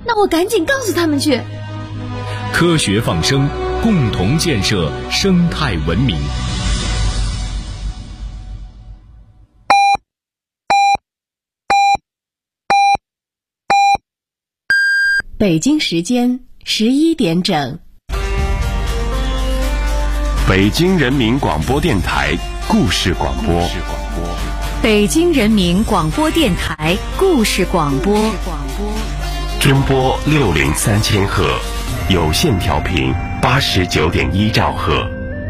那我赶紧告诉他们去。 科学放生，共同建设生态文明。 北京时间11点整。 北京人民广播电台故事广播。 北京人民广播电台故事广播。 中波603千赫，有线调频89.1兆赫。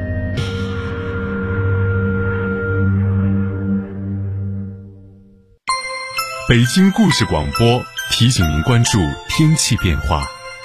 北京故事广播提醒您关注天气变化。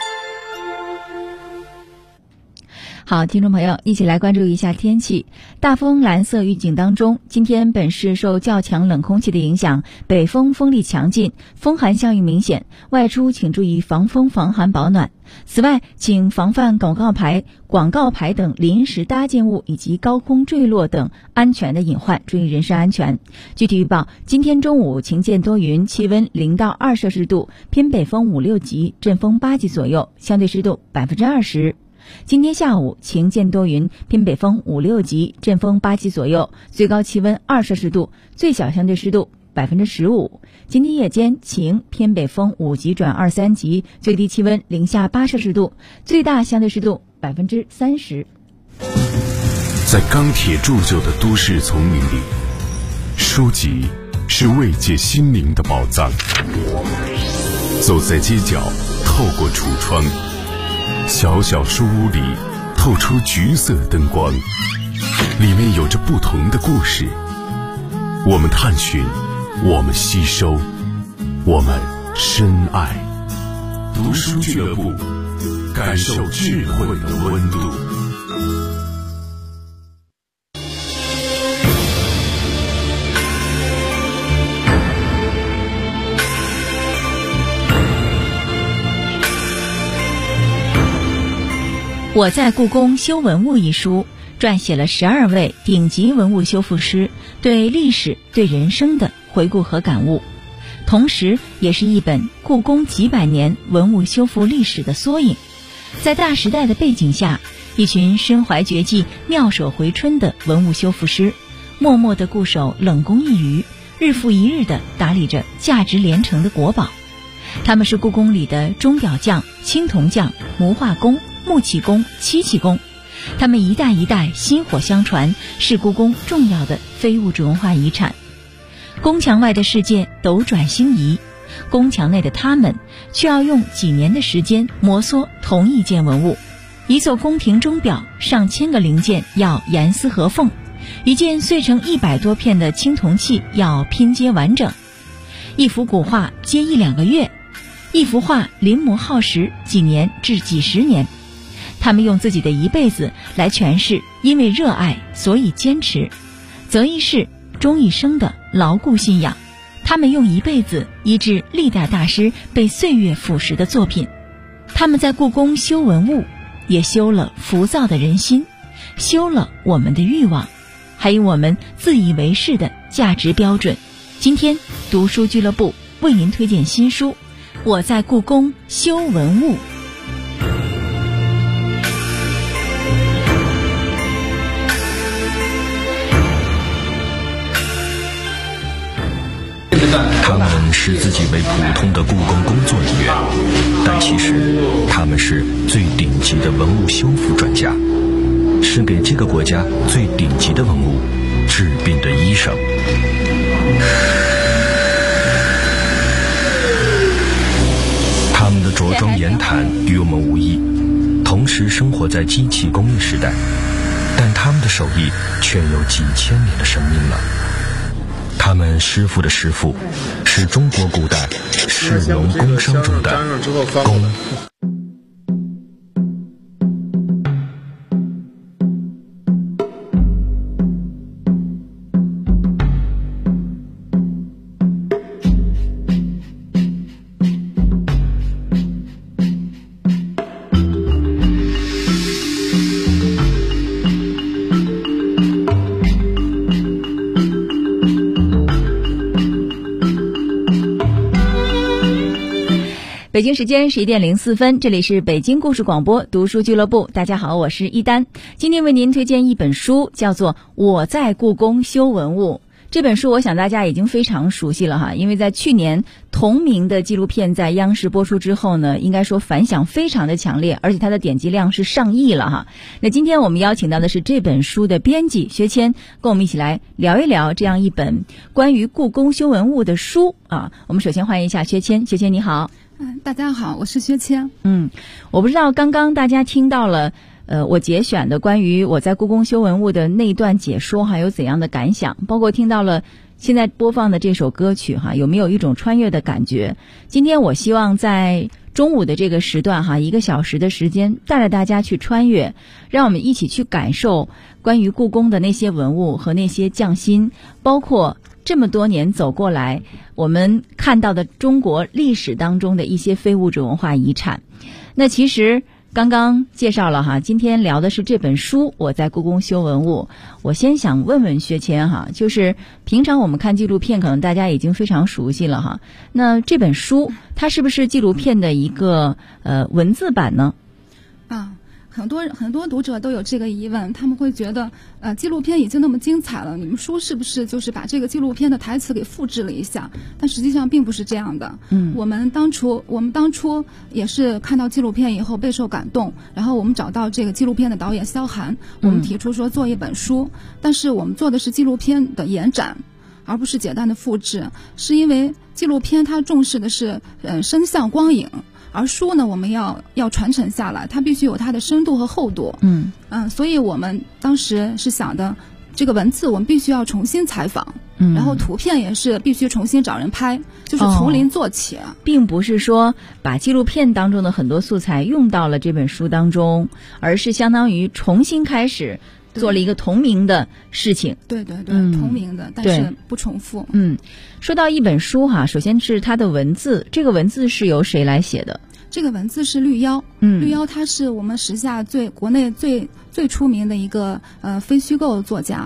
好，听众朋友，一起来关注一下天气。大风蓝色预警当中，今天本市受较强冷空气的影响，北风风力强劲，风寒效应明显，外出请注意防风防寒保暖。此外，请防范广告牌等临时搭建物以及高空坠落等安全的隐患，注意人身安全。具体预报：今天中午晴间多云，气温0到2摄氏度，偏北风5、6级，阵风8级左右，相对湿度20%。今天下午晴间多云，偏北风5、6级，阵风8级左右，最高气温2摄氏度，最小相对湿度15%。今天夜间晴，偏北风5级转2、3级，最低气温零下8摄氏度，最大相对湿度30%。 在钢铁铸就的都市丛林里，书籍是慰藉心灵的宝藏。走在街角，透过橱窗，小小书屋里透出橘色灯光，里面有着不同的故事。我们探寻，我们吸收，我们深爱。读书俱乐部，感受智慧的温度。 我在故宫修文物一书撰写了12位顶级文物修复师对历史、对人生的回顾和感悟，同时也是一本故宫几百年文物修复历史的缩影。在大时代的背景下，一群身怀绝技、妙手回春的文物修复师，默默地固守冷宫一隅，日复一日地打理着价值连城的国宝。他们是故宫里的钟表匠、青铜匠、模画工、木器工、漆器工，他们一代一代薪火相传，是故宫重要的非物质文化遗产。宫墙外的世界斗转星移，宫墙内的他们却要用几年的时间摩挲同一件文物。一座宫廷钟表上千个零件要严丝合缝，一件碎成100多片的青铜器要拼接完整，一幅古画接1、2个月，一幅画临摹耗时几年至几十年。他们用自己的一辈子来诠释因为热爱所以坚持，择一事终一生的牢固信仰。他们用一辈子医治历代大师被岁月腐蚀的作品。他们在故宫修文物，也修了浮躁的人心，修了我们的欲望，还有我们自以为是的价值标准。今天读书俱乐部为您推荐新书《我在故宫修文物》。 他们视自己为普通的故宫工作人员，但其实他们是最顶级的文物修复专家，是给这个国家最顶级的文物治病的医生。他们的着装言谈与我们无异，同时生活在机器工业时代，但他们的手艺却有几千年的生命了。他们师傅的师傅，是中国古代士农工商中的工。 北北京时间11点04分，这里是北京故事广播读书俱乐部。大家好，我是一丹，今天为您推荐一本书，叫做《我在故宫修文物》。这本书我想大家已经非常熟悉了哈，因为在去年同名的纪录片在央视播出之后呢，应该说反响非常的强烈，而且它的点击量是上亿了哈。那今天我们邀请到的是这本书的编辑薛谦，跟我们一起来聊一聊这样一本关于故宫修文物的书啊。我们首先欢迎一下薛谦，薛谦你好。 大家好，我是薛谦。 我不知道刚刚大家听到了我节选的关于我在故宫修文物的那一段解说哈，有怎样的感想？包括听到了现在播放的这首歌曲哈，有没有一种穿越的感觉？今天我希望在中午的这个时段哈，1个小时的时间，带着大家去穿越，让我们一起去感受关于故宫的那些文物和那些匠心，包括这么多年走过来，我们看到的中国历史当中的一些非物质文化遗产。那其实刚刚介绍了哈，今天聊的是这本书《我在故宫修文物》。我先想问问薛谦哈，就是平常我们看纪录片，可能大家已经非常熟悉了哈。那这本书它是不是纪录片的一个文字版呢？ 很多读者都有这个疑问，他们会觉得纪录片已经那么精彩了，你们书是不是就是把这个纪录片的台词给复制了一下？但实际上并不是这样的。我们当初也是看到纪录片以后备受感动，然后我们找到这个纪录片的导演萧寒，我们提出说做一本书，但是我们做的是纪录片的延展，而不是简单的复制，是因为纪录片它重视的是声像光影。而书呢，我们要传承下来，它必须有它的深度和厚度。所以我们当时是想的，这个文字我们必须要重新采访，然后图片也是必须重新找人拍，就是从零做起。 并不是说把纪录片当中的很多素材用到了这本书当中，而是相当于重新开始做了一个同名的事情。 对，同名的，但是不重复。 说到一本书哈，首先是它的文字，这个文字是由谁来写的？ 这个文字是绿妖。绿妖他是我们时下国内最出名的一个非虚构作家。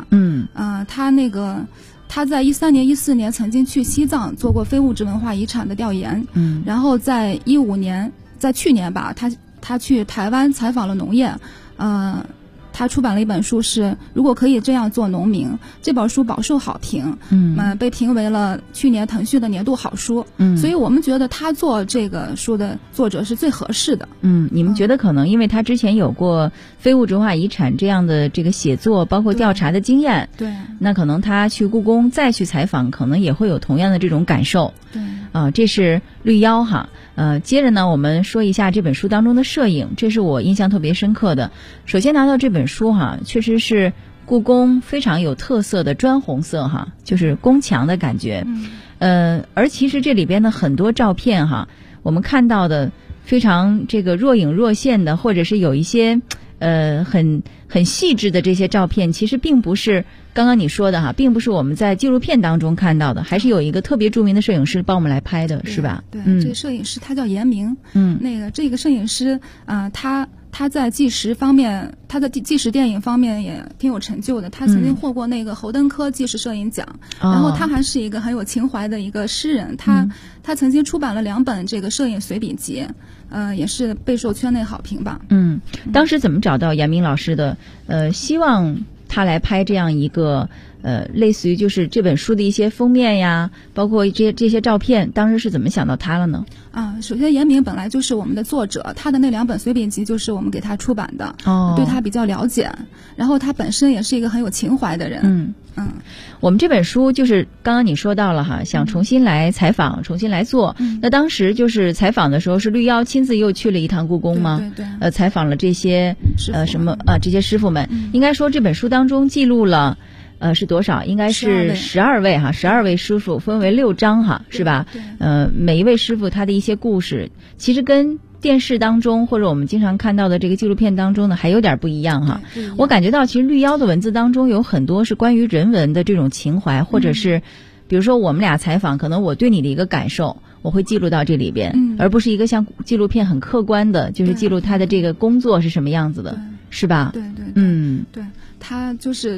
他在13年、14年曾经去西藏做过非物质文化遗产的调研。然后在15年，在去年吧，他去台湾采访了农业。他出版了一本书是如果可以这样做农民，这本书饱受好评，被评为了去年腾讯的年度好书。所以我们觉得他做这个书的作者是最合适的。 你们觉得可能因为他之前有过非物质文化遗产这样的这个写作包括调查的经验， 对， 那可能他去故宫再去采访，可能也会有同样的这种感受。 对， 这是绿妖哈。接着呢，我们说一下这本书当中的摄影，这是我印象特别深刻的。首先拿到这本书哈，确实是故宫非常有特色的砖红色哈，就是宫墙的感觉。而其实这里边的很多照片哈，我们看到的非常这个若隐若现的，或者是有一些很细致的这些照片，其实并不是刚刚你说的哈，并不是我们在纪录片当中看到的，还是有一个特别著名的摄影师帮我们来拍的，是吧？ 对，这个摄影师他叫严明。这个摄影师他在纪实方面，他在纪实电影方面也挺有成就的。他曾经获过那个侯登科纪实摄影奖。然后他还是一个很有情怀的一个诗人。他曾经出版了2本这个摄影随笔集，也是备受圈内好评吧。 当时怎么找到严明老师的？希望他来拍这样一个类似于就是这本书的一些封面呀，包括这些照片，当时是怎么想到他了呢？ 首先严明本来就是我们的作者，他的那2本随笔集就是我们给他出版的。对他比较了解，然后他本身也是一个很有情怀的人。 我们这本书就是刚刚你说到了哈，想重新来采访，重新来做。那当时就是采访的时候，是绿妖亲自又去了一趟故宫吗？ 对， 采访了这些这些师傅们。应该说这本书当中记录了是多少？应该是12位哈，12位师傅分为6章哈，是吧？每一位师傅他的一些故事，其实跟电视当中或者我们经常看到的这个纪录片当中呢，还有点不一样哈。我感觉到其实绿妖的文字当中有很多是关于人文的这种情怀，或者是比如说我们俩采访，可能我对你的一个感受，我会记录到这里边，而不是一个像纪录片很客观的，就是记录他的这个工作是什么样子的，是吧？ 对，他就是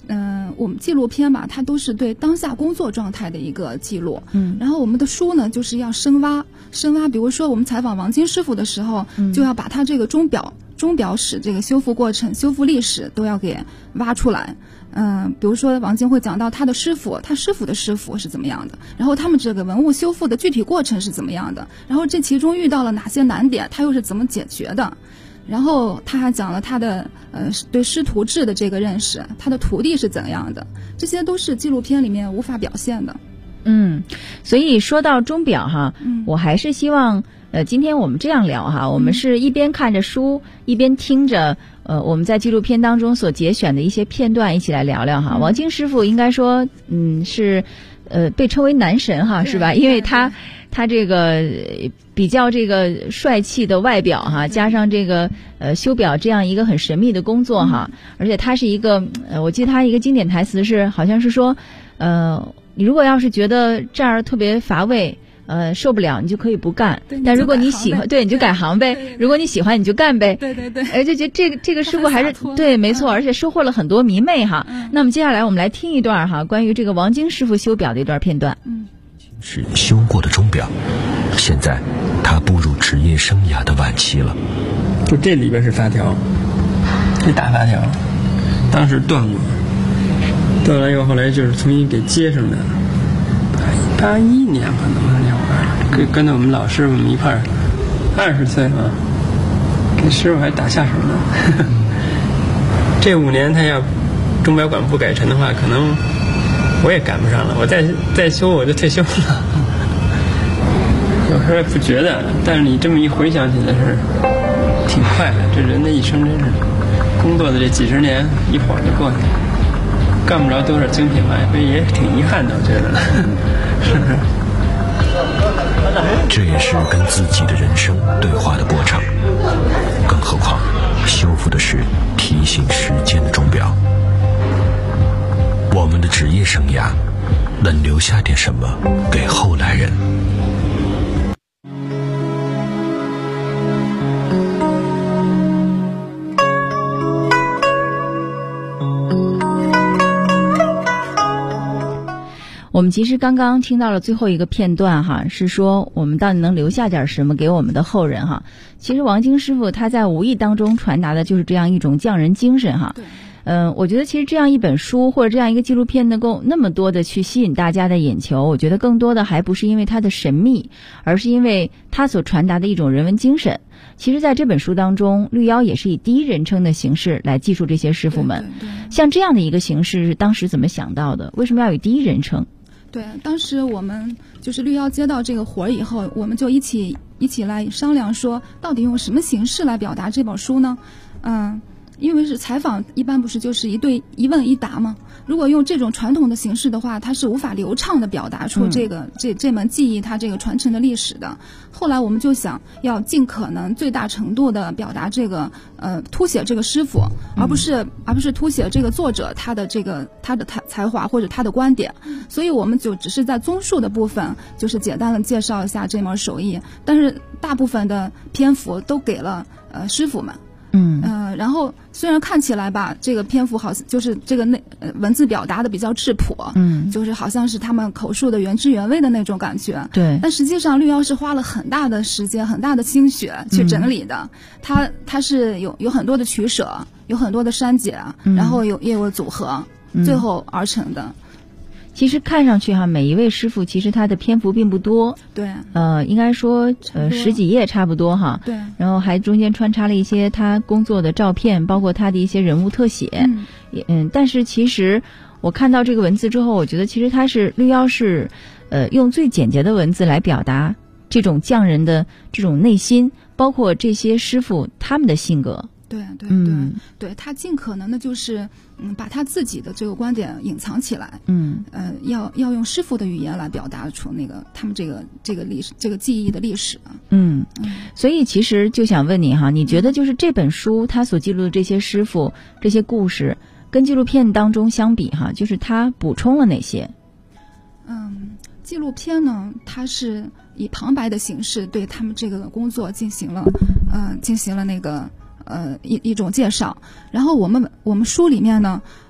我们纪录片吧，它都是对当下工作状态的一个记录。然后我们的书呢，就是要深挖。比如说我们采访王晶师傅的时候，就要把他这个钟表史这个修复过程、修复历史都要给挖出来。比如说王晶会讲到他师傅的师傅是怎么样的，然后他们这个文物修复的具体过程是怎么样的，然后这其中遇到了哪些难点，他又是怎么解决的。然后他还讲了他的对师徒制的这个认识，他的徒弟是怎样的，这些都是纪录片里面无法表现的。 所以说到钟表哈，我还是希望今天我们这样聊哈，我们是一边看着书，一边听着我们在纪录片当中所节选的一些片段，一起来聊聊哈。王晶师傅应该说是被称为男神哈，是吧？因为他这个比较这个帅气的外表哈，加上这个修表这样一个很神秘的工作哈，而且他是一个我记得他一个经典台词是好像是说你如果要是觉得这儿特别乏味受不了，你就可以不干，但如果你喜欢，对，你就改行呗。如果你喜欢，你就干呗。 对。 就觉得这个师傅还是对，没错，而且收获了很多迷妹哈。那么接下来我们来听一段哈，关于这个王晶师傅修表的一段片段。 是修过的钟表，现在他步入职业生涯的晚期了。 就这里边是发条，这大发条，当时断过，断完以后后来就是重新给接上的。81年可能是那会儿，跟着我们老师傅们一块儿，20岁嘛，给师傅还打下手呢。这5年他要钟表馆不改成的话，可能我也赶不上了，我再修我就退休了。有时候也不觉得，但是你这么一回想起来是挺快的。这人的一生真是工作的这几十年一会儿就过去了，干不着多少精品玩意，所以也挺遗憾的，我觉得。是不是？ 这也是跟自己的人生对话的过程，更何况修复的是提醒时间的钟表。我们的职业生涯能留下点什么给后来人？ 我们其实刚刚听到了最后一个片段哈，是说我们到底能留下点什么给我们的后人哈。其实王晶师傅他在无意当中传达的就是这样一种匠人精神哈。我觉得其实这样一本书或者这样一个纪录片能够那么多的去吸引大家的眼球，我觉得更多的还不是因为它的神秘，而是因为它所传达的一种人文精神。其实在这本书当中，绿妖也是以第一人称的形式来记述这些师傅们。像这样的一个形式是当时怎么想到的？为什么要以第一人称？ 对，当时我们就是绿妖接到这个活儿以后，我们就一起来商量说，到底用什么形式来表达这本书呢？因为是采访，一般不是就是一问一答吗？如果用这种传统的形式的话，它是无法流畅的表达出这门技艺它这个传承的历史的。后来我们就想要尽可能最大程度的表达这个凸显这个师傅，而不是凸显这个作者他的才华或者他的观点。所以我们就只是在综述的部分就是简单的介绍一下这门手艺，但是大部分的篇幅都给了师傅们。然后虽然看起来吧，这个篇幅好像就是这个文字表达的比较质朴，就是好像是他们口述的原汁原味的那种感觉。 对， 但实际上绿妖是花了很大的时间、很大的心血去整理的。它是有很多的取舍，有很多的删减，然后也有组合，最后而成的。 其实看上去哈，每一位师傅其实他的篇幅并不多， 对， 应该说10几页差不多哈， 对， 然后还中间穿插了一些他工作的照片，包括他的一些人物特写，但是其实我看到这个文字之后，我觉得其实他是绿妖是，用最简洁的文字来表达这种匠人的这种内心，包括这些师傅他们的性格。 对，他尽可能的就是把他自己的这个观点隐藏起来，要用师傅的语言来表达出那个他们这个历史这个技艺的历史。 所以其实就想问你哈，你觉得就是这本书他所记录的这些师傅这些故事，跟纪录片当中相比哈，就是他补充了哪些？ 纪录片呢，它是以旁白的形式对他们这个工作进行了那个一种介绍，然后我们书里面呢，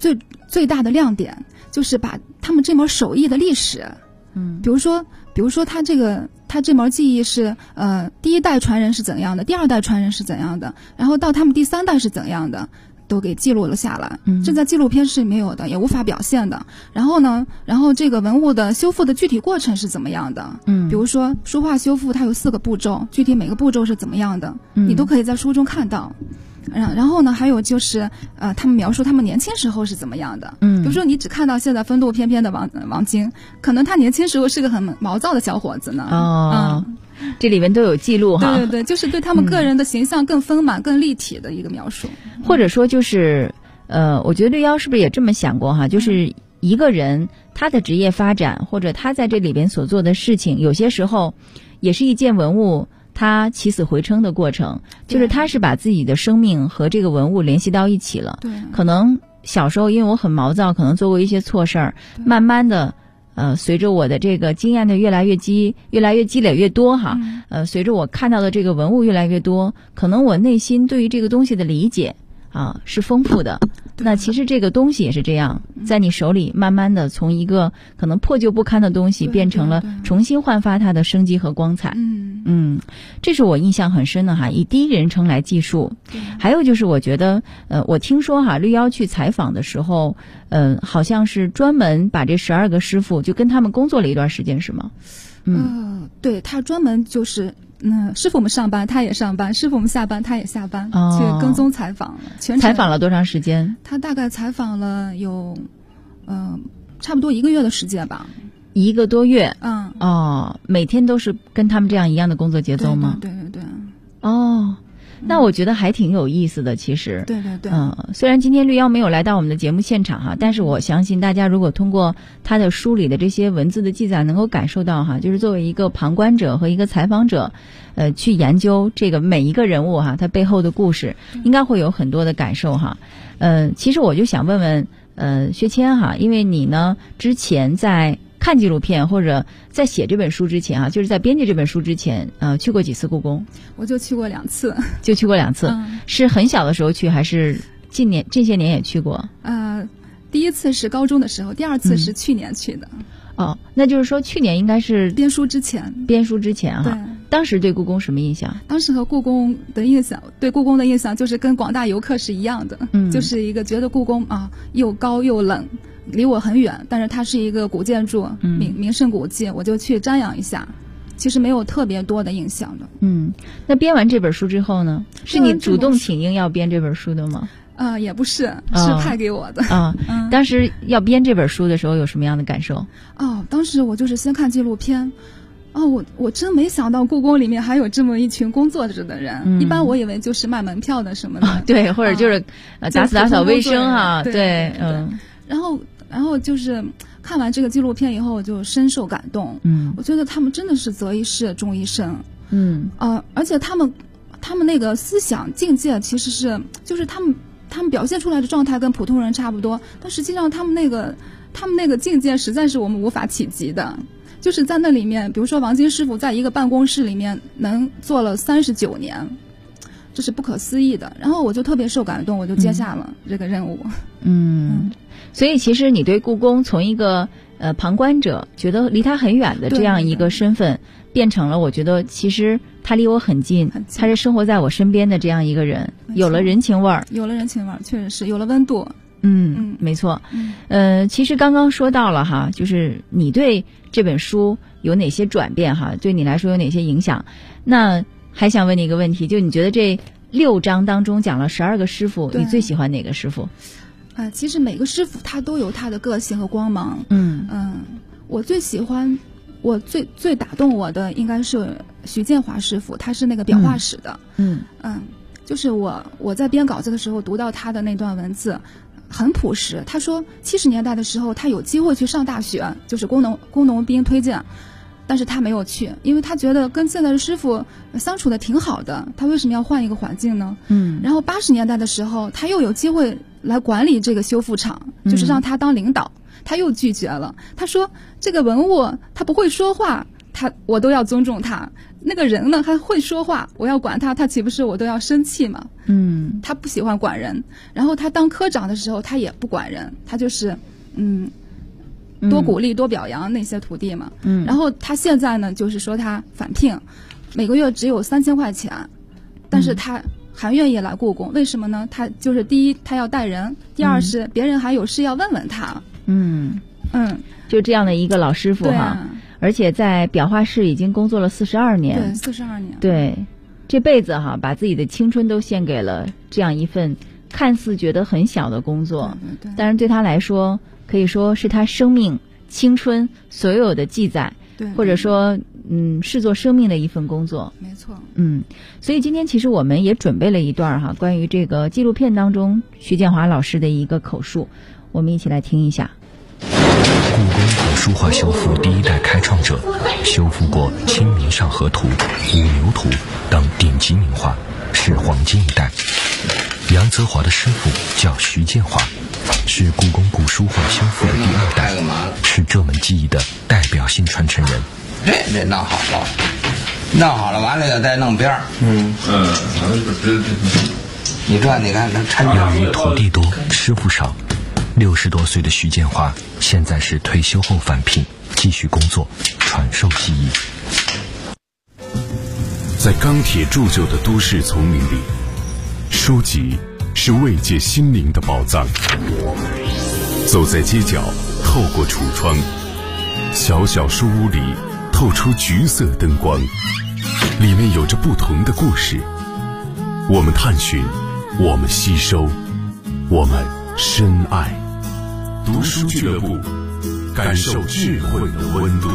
最大的亮点就是把他们这门手艺的历史，比如说他这门技艺是第一代传人是怎样的，第二代传人是怎样的，然后到他们第三代是怎样的，都给记录了下来。这在纪录片是没有的，也无法表现的。然后这个文物的修复的具体过程是怎么样的？比如说书画修复它有4个步骤，具体每个步骤是怎么样的，你都可以在书中看到。然后呢，还有就是他们描述他们年轻时候是怎么样的。比如说你只看到现在风度翩翩的王晶，可能他年轻时候是个很毛躁的小伙子呢。 这里面都有记录哈。 对对对，就是对他们个人的形象更丰满、更立体的一个描述。 或者说就是我觉得绿妖是不是也这么想过哈？就是一个人他的职业发展或者他在这里边所做的事情，有些时候也是一件文物他起死回生的过程，就是他是把自己的生命和这个文物联系到一起了。 对， 可能小时候因为我很毛躁，可能做过一些错事儿，慢慢的随着我的这个经验的越来越积累越多哈，随着我看到的这个文物越来越多，可能我内心对于这个东西的理解是丰富的。那其实这个东西也是这样，在你手里慢慢的从一个可能破旧不堪的东西变成了重新焕发它的生机和光彩。这是我印象很深的哈，以第一人称来记述。还有就是我觉得我听说哈，绿妖去采访的时候好像是专门把这12个师傅就跟他们工作了一段时间，是吗？ 对，他专门就是师傅们上班他也上班，师傅们下班他也下班，去跟踪采访了。 采访了多长时间？ 他大概采访了有差不多1个月的时间吧。 1个多月。每天都是跟他们这样一样的工作节奏吗？ 对对对。 那我觉得还挺有意思的，其实。 对对对。 虽然今天绿妖没有来到我们的节目现场哈，但是我相信大家如果通过他的书里的这些文字的记载，能够感受到哈，就是作为一个旁观者和一个采访者，去研究这个每一个人物哈，他背后的故事，应该会有很多的感受哈。其实我就想问问薛谦哈，因为你呢之前在看纪录片或者在写这本书之前就是在编辑这本书之前去过几次故宫？我就去过2次。 就去过2次。是很小的时候去还是这些年也去过？ 第一次是高中的时候，第2次是去年去的。 那就是说去年应该是编书之前哈。对。当时对故宫什么印象？ 当时和故宫的印象，对故宫的印象就是跟广大游客是一样的，就是一个觉得故宫又高又冷，离我很远，但是它是一个古建筑，名胜古迹，我就去瞻仰一下。其实没有特别多的印象的。 那编完这本书之后呢？是你主动请缨要编这本书的吗？ 也不是，是派给我的。 当时要编这本书的时候有什么样的感受？ 当时我就是先看纪录片。我真没想到故宫里面还有这么一群工作着的人。一般我以为就是卖门票的什么的。 对，或者就是打扫卫生哈。 对。然后就是看完这个纪录片以后，我就深受感动。我觉得他们真的是择一事终一生。而且他们那个思想境界其实是就是他们表现出来的状态跟普通人差不多，但实际上他们那个境界实在是我们无法企及的。就是在那里面，比如说王晶师傅在一个办公室里面能做了39年，这是不可思议的。然后我就特别受感动，我就接下了这个任务。 所以其实你对故宫从一个旁观者觉得离他很远的这样一个身份，变成了我觉得其实他离我很近，他是生活在我身边的这样一个人，有了人情味儿， 确实是有了温度。 没错。其实刚刚说到了哈，就是你对这本书有哪些转变哈，对你来说有哪些影响？那还想问你一个问题，就你觉得这6章当中讲了12个师傅，你最喜欢哪个师傅？ 其实每个师傅他都有他的个性和光芒。我最喜欢，我最打动我的应该是徐建华师傅，他是那个裱画史的。就是我在编稿子的时候读到他的那段文字。很朴实，他说70年代的时候他有机会去上大学，就是工农兵推荐，但是他没有去，因为他觉得跟现在的师傅相处的挺好的，他为什么要换一个环境呢？然后80年代的时候他又有机会来管理这个修复厂，就是让他当领导，他又拒绝了。他说这个文物他不会说话， 我都要尊重他。那个人呢，他会说话，我要管他，他岂不是我都要生气吗？他不喜欢管人。然后他当科长的时候，他也不管人，他就是多鼓励多表扬那些徒弟嘛。然后他现在呢，就是说他返聘，每个月只有3000块钱，但是他还愿意来故宫，为什么呢？他就是第一，他要带人；第二是别人还有事要问问他。 就这样的一个老师傅哈。而且在裱画室已经工作了42年， 对，42年， 对，这辈子哈，把自己的青春都献给了这样一份看似觉得很小的工作，但是对他来说，可以说是他生命、青春所有的记载，或者说，视作生命的一份工作， 没错， 所以今天其实我们也准备了一段哈，关于这个纪录片当中徐建华老师的一个口述，我们一起来听一下。 故宫古书画修复第一代开创者，修复过《清明上河图》《五牛图》等顶级名画，是黄金一代。杨泽华的师傅叫徐建华，是故宫古书画修复的第2代，是这门技艺的代表性传承人。 这弄好了，弄好了完了要再弄边儿。你看他抻。 由于徒弟多，师傅少。60多岁的徐建华现在是退休后返聘，继续工作，传授技艺。 在钢铁铸就的都市丛林里，书籍是慰藉心灵的宝藏。走在街角，透过橱窗，小小书屋里透出橘色灯光，里面有着不同的故事。我们探寻，我们吸收，我们深爱。读书俱乐部，感受智慧的温度。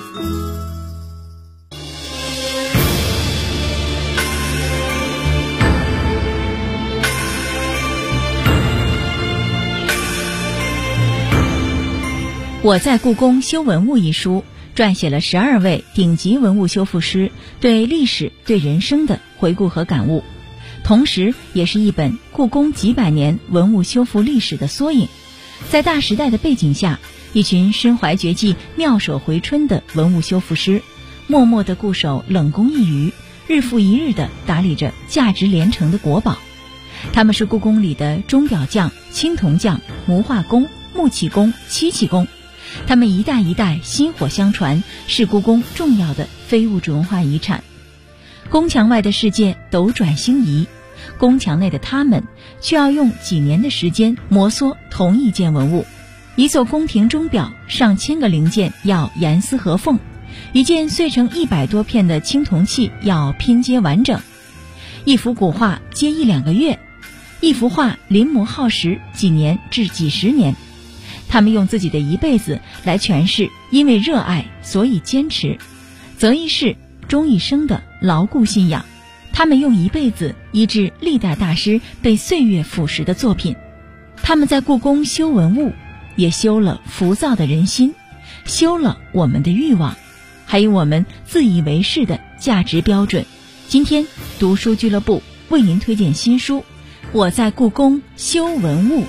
我在故宫修文物一书，撰写了12位顶级文物修复师对历史、对人生的回顾和感悟，同时也是一本故宫几百年文物修复历史的缩影。在大时代的背景下，一群身怀绝技、妙手回春的文物修复师，默默地固守冷宫一隅，日复一日地打理着价值连城的国宝。他们是故宫里的钟表匠、青铜匠、模画工、木器工、漆器工，他们一代一代薪火相传，是故宫重要的非物质文化遗产。宫墙外的世界斗转星移，宫墙内的他们却要用几年的时间摩挲同一件文物。一座宫廷钟表上千个零件要严丝合缝，一件碎成100多片的青铜器要拼接完整，一幅古画接1-2个月，一幅画临摹耗时几年至几十年。他们用自己的一辈子来诠释因为热爱所以坚持，择一事终一生的牢固信仰。他们用一辈子医治历代大师被岁月腐蚀的作品。他们在故宫修文物，也修了浮躁的人心，修了我们的欲望，还有我们自以为是的价值标准。今天读书俱乐部为您推荐新书《我在故宫修文物》。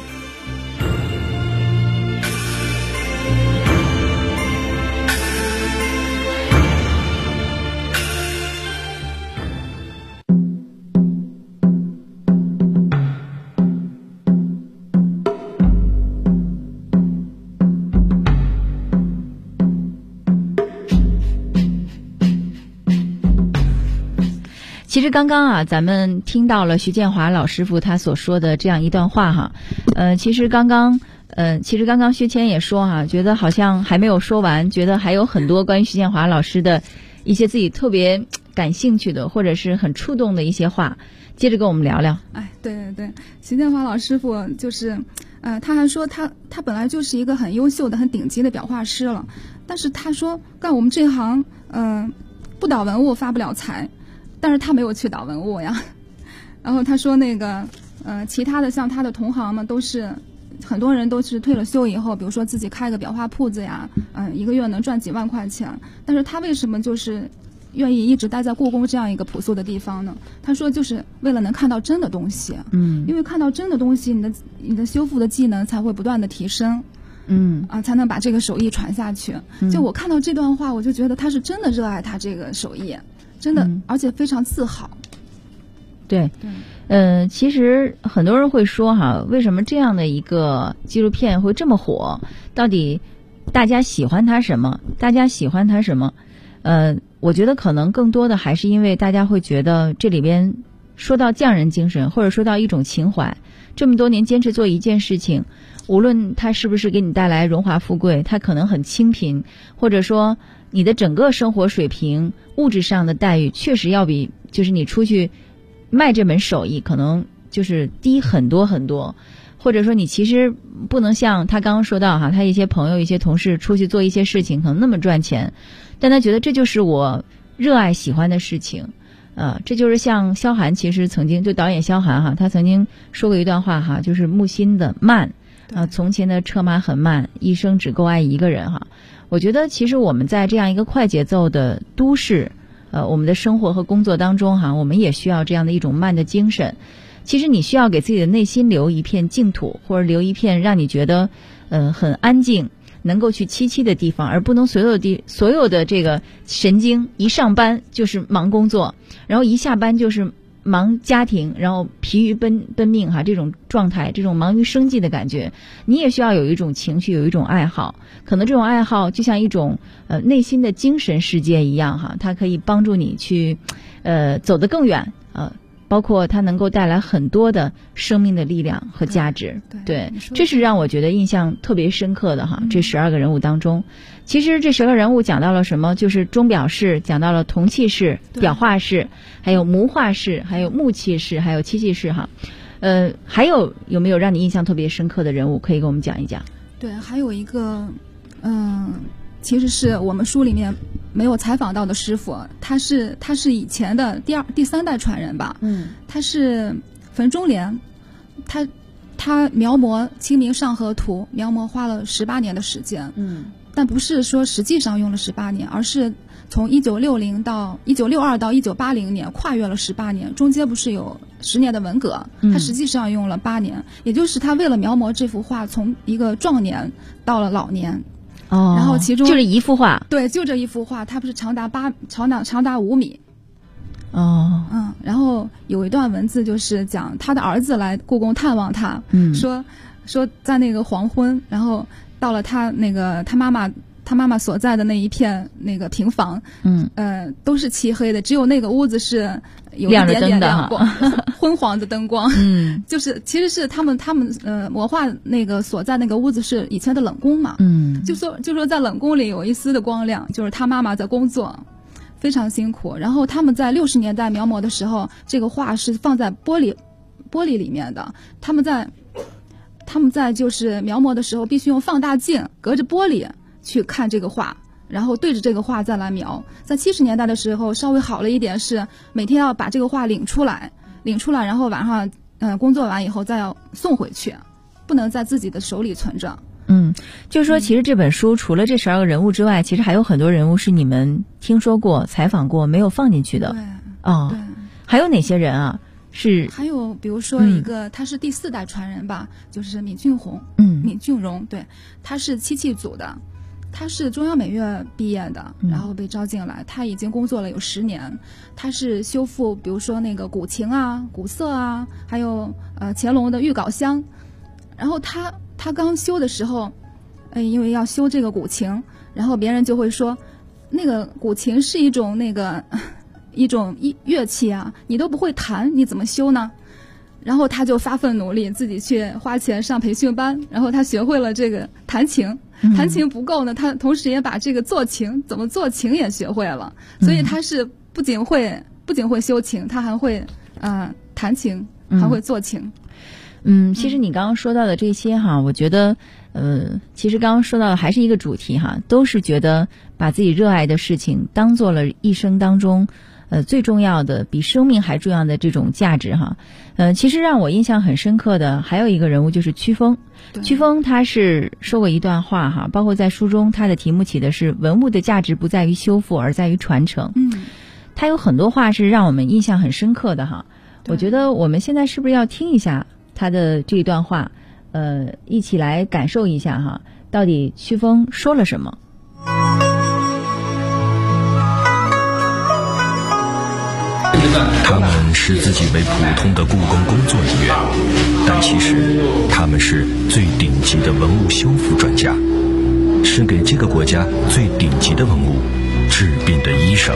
其实刚刚咱们听到了徐建华老师傅他所说的这样一段话哈，其实刚刚薛谦也说觉得好像还没有说完，觉得还有很多关于徐建华老师的一些自己特别感兴趣的或者是很触动的一些话，接着跟我们聊聊。 对，徐建华老师傅就是，他还说他本来就是一个很优秀的、很顶级的裱画师了，但是他说干我们这行，不导文物发不了财。但是他没有去导文物呀，然后他说其他的像他的同行们都是，很多人都是退了休以后，比如说自己开个裱画铺子呀，一个月能赚几万块钱，但是他为什么就是愿意一直待在故宫这样一个朴素的地方呢？他说就是为了能看到真的东西，因为看到真的东西，你的修复的技能才会不断的提升。 才能把这个手艺传下去。就我看到这段话，我就觉得他是真的热爱他这个手艺，真的，而且非常自豪。 对，其实很多人会说哈，为什么这样的一个纪录片会这么火？到底大家喜欢它什么？我觉得可能更多的还是因为大家会觉得这里边说到匠人精神，或者说到一种情怀。这么多年坚持做一件事情，无论它是不是给你带来荣华富贵，它可能很清贫，或者说你的整个生活水平、物质上的待遇确实要比就是你出去卖这门手艺可能就是低很多很多，或者说你其实不能像他刚刚说到哈，他一些朋友一些同事出去做一些事情可能那么赚钱，但他觉得这就是我热爱喜欢的事情。这就是像萧寒其实曾经就导演萧寒哈，他曾经说过一段话哈，就是木心的慢从前的车马很慢，一生只够爱一个人哈。我觉得其实我们在这样一个快节奏的都市我们的生活和工作当中哈，我们也需要这样的一种慢的精神。其实你需要给自己的内心留一片净土，或者留一片让你觉得很安静能够去栖的地方，而不能所有的这个神经一上班就是忙工作，然后一下班就是忙家庭，然后疲于奔命哈，这种状态，这种忙于生计的感觉，你也需要有一种情绪，有一种爱好。可能这种爱好就像一种内心的精神世界一样哈，它可以帮助你去走得更远包括它能够带来很多的生命的力量和价值。对，这是让我觉得印象特别深刻的哈。这12个人物当中，其实这12个人物讲到了什么？就是钟表式，讲到了铜器式、表画式，还有模画式，还有木器式，还有漆器式哈。还有没有让你印象特别深刻的人物可以给我们讲一讲？ 对，还有一个其实是我们书里面没有采访到的师傅，他是以前的第3代传人吧。他是坟中莲，他描摹《清明上河图》，描摹花了18年的时间。但不是说实际上用了18年，而是从1962到1980年跨越了18年，中间不是有10年的文革，他实际上用了8年，也就是他为了描摹这幅画，从一个壮年到了老年。然后其中就是一幅画， 对，就这一幅画，它不是长达5米。然后有一段文字就是讲他的儿子来故宫探望他，说在那个黄昏，然后到了他妈妈所在的那一片那个平房，都是漆黑的，只有那个屋子是有一点点亮光，昏黄的灯光。就是其实是他们摹画那个所在那个屋子是以前的冷宫嘛。就说在冷宫里有一丝的光亮，就是他妈妈在工作，非常辛苦。然后他们在60年代描摹的时候，这个画是放在玻璃里面的。他们在就是描摹的时候，必须用放大镜隔着玻璃去看这个画，然后对着这个画再来描。在70年代的时候稍微好了一点，是每天要把这个画领出来，然后晚上工作完以后再要送回去，不能在自己的手里存着。 就是说其实这本书除了这12个人物之外，其实还有很多人物是你们听说过、采访过没有放进去的。对，还有哪些人啊？ 还有比如说一个他是第4代传人吧，就是闵俊荣，对，他是漆器组的，他是中央美院毕业的，然后被招进来，他已经工作了有10年。他是修复比如说那个古琴啊、古瑟啊，还有乾隆的御稿箱。然后他刚修的时候，因为要修这个古琴，然后别人就会说那个古琴是一种乐器啊，你都不会弹，你怎么修呢？然后他就发奋努力，自己去花钱上培训班，然后他学会了这个弹琴。弹琴不够呢，他同时也把这个怎么做琴也学会了。所以他是不仅会修琴，他还会弹琴，还会做琴。 其实你刚刚说到的这些哈，我觉得其实刚刚说到的还是一个主题哈，都是觉得把自己热爱的事情当做了一生当中最重要的，比生命还重要的这种价值哈。其实让我印象很深刻的还有一个人物就是曲峰。曲峰他是说过一段话哈，包括在书中他的题目起的是文物的价值不在于修复，而在于传承。他有很多话是让我们印象很深刻的哈。我觉得我们现在是不是要听一下他的这一段话，一起来感受一下哈， 到底曲峰说了什么？ 他们视自己为普通的故宫工作人员，但其实他们是最顶级的文物修复专家，是给这个国家最顶级的文物治病的医生。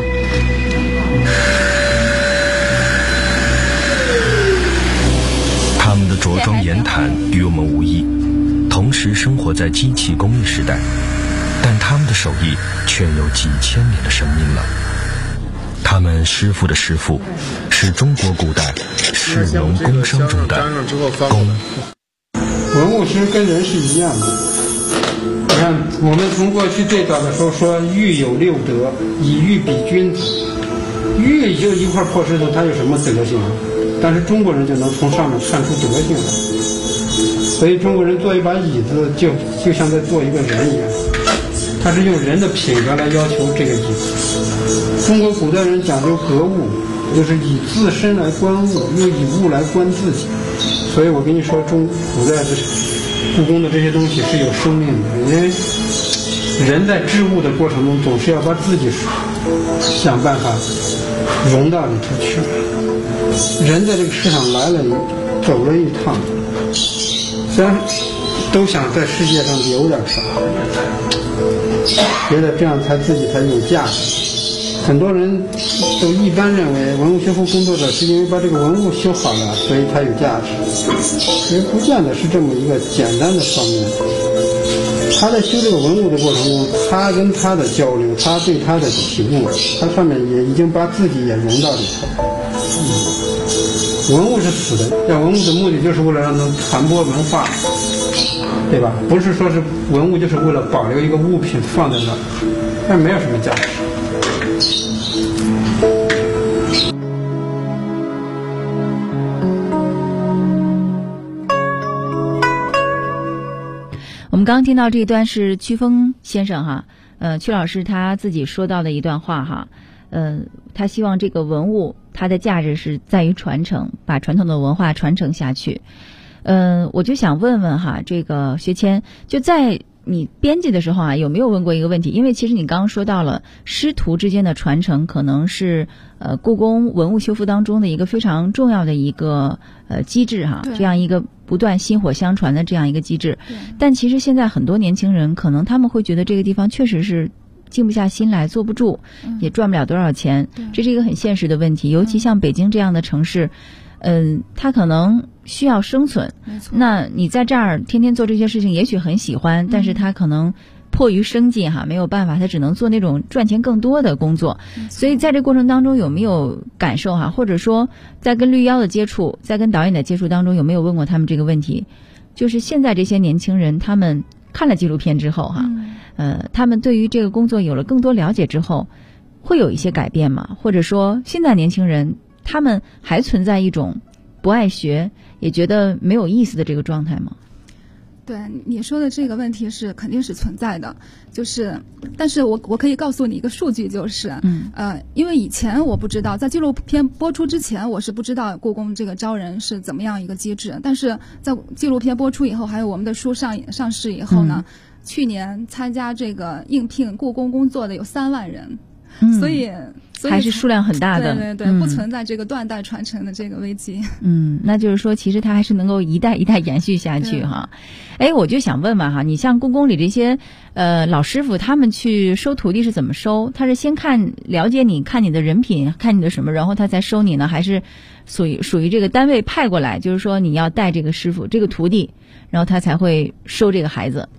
他们的着装言谈与我们无异，同时生活在机器工艺时代，但他们的手艺却有几千年的生命了。他们师傅的师傅是中国古代士农工商中的工。 文物其实跟人是一样的。你看，我们从过去最早的时候说玉有六德，以玉比君子。玉就一块破石头，它有什么德性？但是中国人就能从上面看出德性来。所以中国人做一把椅子就像在做一个人一样，他是用人的品格来要求这个椅子。中国古代人讲究格物，就是以自身来观物，又以物来观自己。所以我跟你说，古代的故宫的这些东西是有生命的，因为人在织物的过程中，总是要把自己想办法融到里头去。人在这个世上来了走了一趟，虽然都想在世界上留点啥，觉得这样自己才有价值。很多人都一般认为文物修复工作者是因为把这个文物修好了，所以才有价值。其实不见得是这么一个简单的方面。他在修这个文物的过程中，他跟他的交流，他对他的体悟，他上面也已经把自己也融到里头。文物是死的，要文物的目的就是为了让它传播文化，对吧？不是说是文物就是为了保留一个物品放在那儿，但没有什么价值。 我们刚刚听到这一段是曲峰先生哈，曲老师他自己说到的一段话哈，他希望这个文物它的价值是在于传承，把传统的文化传承下去。我就想问问哈，这个学谦就在你编辑的时候啊，有没有问过一个问题？因为其实你刚刚说到了师徒之间的传承，可能是故宫文物修复当中的一个非常重要的一个机制哈，这样一个不断薪火相传的这样一个机制。但其实现在很多年轻人可能他们会觉得这个地方确实是静不下心来，坐不住，也赚不了多少钱，这是一个很现实的问题。尤其像北京这样的城市，它可能需要生存。那你在这儿天天做这些事情，也许很喜欢，但是他可能迫于生计哈，没有办法，他只能做那种赚钱更多的工作。所以在这过程当中有没有感受哈，或者说在跟绿妖的接触，在跟导演的接触当中，有没有问过他们这个问题？就是现在这些年轻人，他们看了纪录片之后哈，他们对于这个工作有了更多了解之后，会有一些改变吗？或者说现在年轻人他们还存在一种不爱学，也觉得没有意思的这个状态吗？ 对你说的这个问题是肯定是存在的，但是我可以告诉你一个数据，因为以前我不知道，在纪录片播出之前，我是不知道故宫这个招人是怎么样一个机制，但是在纪录片播出以后，还有我们的书上市以后呢，去年参加这个应聘故宫工作的有3万人，所以还是数量很大的， 对，不存在这个断代传承的这个危机。 那就是说其实它还是能够一代一代延续下去哈。我就想问问哈，你像故宫里这些老师傅，他们去收徒弟是怎么收？他是先了解你，看你的人品，看你的什么，然后他才收你呢？还是属于这个单位派过来，就是说你要带这个师傅这个徒弟，然后他才会收这个孩子？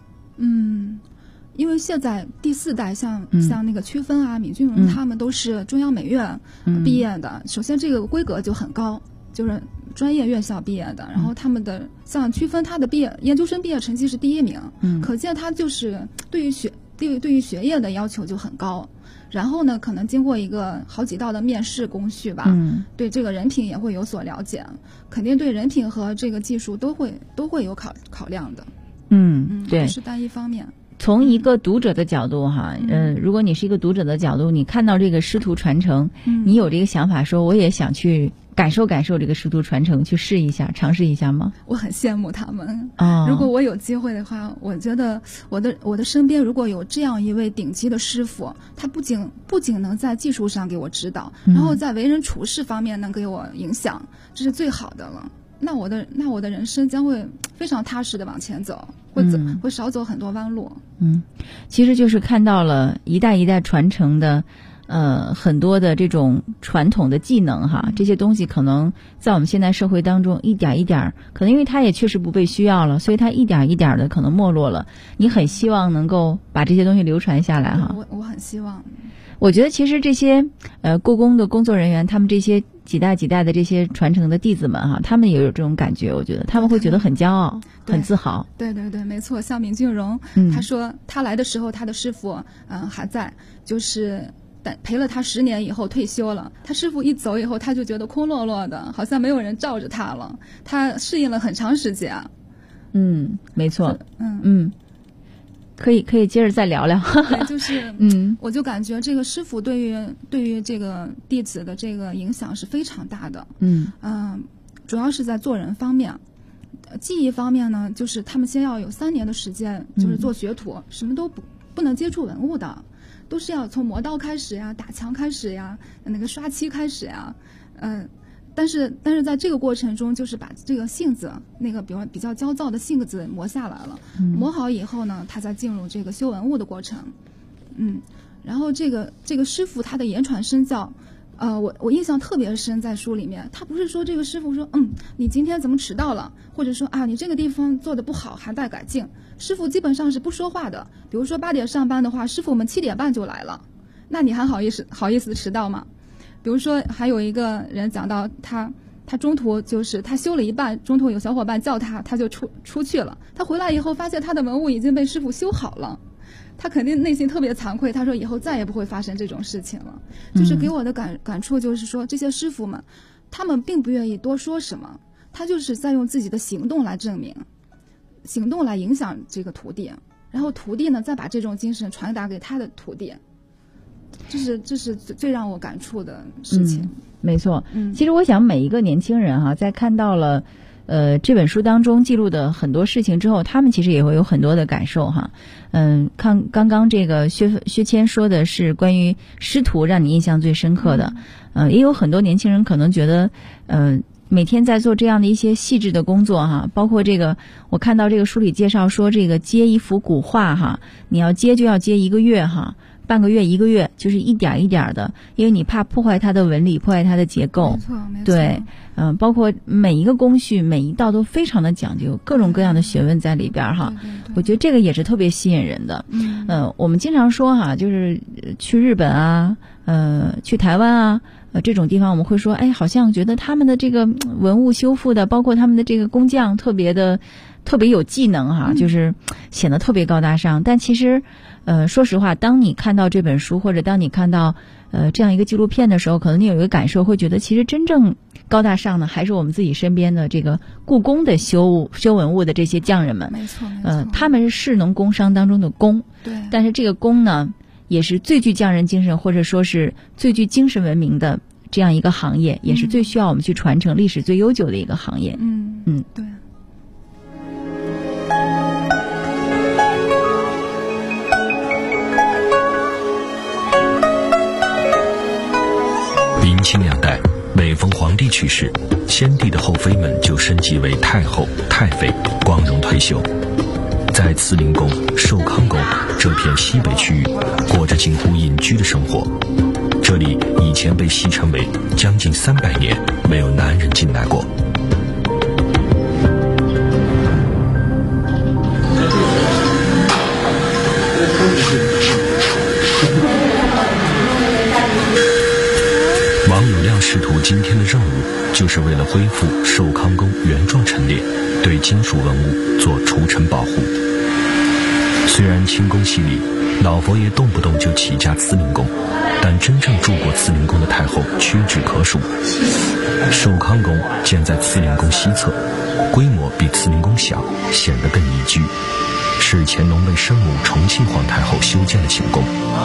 因为现在第4代像那个曲峰啊、闵俊荣他们都是中央美院毕业的，首先这个规格就很高，就是专业院校毕业的，然后他们的像曲峰他的研究生毕业成绩是第1名，可见他就是对于学业的要求就很高。然后呢，可能经过一个好几道的面试工序吧，对这个人品也会有所了解，肯定对人品和这个技术都会有考量的。 对， 不是单一方面。 从一个读者的角度哈，如果你是一个读者的角度，你看到这个师徒传承，你有这个想法说我也想去感受感受这个师徒传承，去试一下尝试一下吗？ 我很羡慕他们。如果我有机会的话，我觉得我的身边如果有这样一位顶级的师傅，他不仅能在技术上给我指导，然后在为人处事方面能给我影响，这是最好的了。那我的人生将会非常踏实的往前走，会少走很多弯路。 其实就是看到了一代一代传承的很多的这种传统的技能哈，这些东西可能在我们现在社会当中一点一点，可能因为它也确实不被需要了，所以它一点一点的可能没落了。你很希望能够把这些东西流传下来哈。 我很希望。 我觉得其实这些故宫的工作人员，他们这些几代几代的这些传承的弟子们哈，他们也有这种感觉，我觉得他们会觉得很骄傲，很自豪。 对对对，没错。像闵俊荣，他说他来的时候，他的师傅还在，就是陪了他10年以后退休了。他师傅一走以后，他就觉得空落落的，好像没有人罩着他了。他适应了很长时间。 没错。可以接着再聊聊。 就是我就感觉这个师傅对于这个弟子的这个影响是非常大的。主要是在做人方面。技艺方面呢，就是他们先要有3年的时间，就是做学徒，什么都不能接触文物的，都是要从磨刀开始呀，打墙开始呀，那个刷漆开始呀。但是在这个过程中，就是把这个性子，那个比较焦躁的性子磨下来了。磨好以后呢，他再进入这个修文物的过程。然后这个师傅他的言传身教，我印象特别深，在书里面，他不是说这个师傅说你今天怎么迟到了，或者说你这个地方做的不好，还待改进。师傅基本上是不说话的。比如说8点上班的话，师傅们7点半就来了，那你还好意思迟到吗？比如说还有一个人讲到他中途就是他修了一半，中途有小伙伴叫他就出去了。他回来以后发现他的文物已经被师傅修好了，他肯定内心特别惭愧。他说以后再也不会发生这种事情了。就是给我的感触就是说，这些师傅们他们并不愿意多说什么，他就是在用自己的行动来证明，行动来影响这个徒弟，然后徒弟呢再把这种精神传达给他的徒弟。这是最让我感触的事情。 没错。其实我想每一个年轻人哈，在看到了这本书当中记录的很多事情之后，他们其实也会有很多的感受哈。看刚刚这个薛谦说的是关于师徒让你印象最深刻的，也有很多年轻人可能觉得每天在做这样的一些细致的工作哈，包括这个我看到这个书里介绍说，这个接一幅古画哈，你要接就要接1个月哈。半个月1个月，就是一点一点的，因为你怕破坏它的纹理，破坏它的结构。 没错。 对，包括每一个工序，每一道都非常的讲究，各种各样的学问在里边哈。我觉得这个也是特别吸引人的。我们经常说哈，就是去日本啊，去台湾啊，这种地方我们会说，好像觉得他们的这个文物修复的，包括他们的这个工匠特别有技能哈，就是显得特别高大上。但其实说实话，当你看到这本书，或者当你看到这样一个纪录片的时候，可能你有一个感受，会觉得其实真正高大上的还是我们自己身边的这个故宫的修文物的这些匠人们。 没错。 他们是士农工商当中的工。 对。 但是这个工呢，也是最具匠人精神，或者说是最具精神文明的这样一个行业，也是最需要我们去传承历史最悠久的一个行业。 对。 明清2代，每逢皇帝去世，先帝的后妃们就升级为太后、太妃，光荣退休。在慈宁宫、寿康宫这片西北区域，过着近乎隐居的生活。这里以前被戏称为将近300年没有男人进来过。王有亮师徒今天的任务，就是为了恢复寿康宫原状陈列，对金属文物做除尘保护。虽然清宫戏里老佛爷动不动就起驾慈宁宫，但真正住过慈宁宫的太后屈指可数。寿康宫建在慈宁宫西侧，规模比慈宁宫小，显得更宜居。 是乾隆为生母崇庆皇太后修建的寝宫。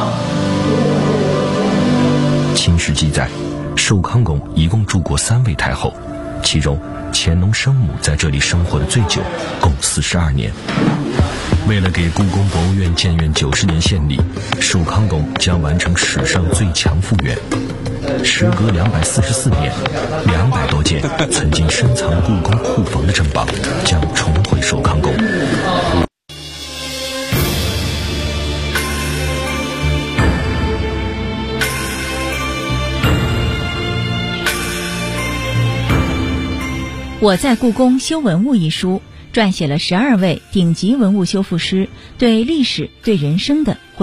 清史记载，寿康宫一共住过3位太后，其中乾隆生母在这里生活的最久，共42年。为了给故宫博物院建院90年献礼，寿康宫将完成史上最强复原。时隔244年，200多件曾经深藏故宫库房的珍宝将重回寿康宫。 我在故宫修文物一书撰写了12位顶级文物修复师对历史、对人生的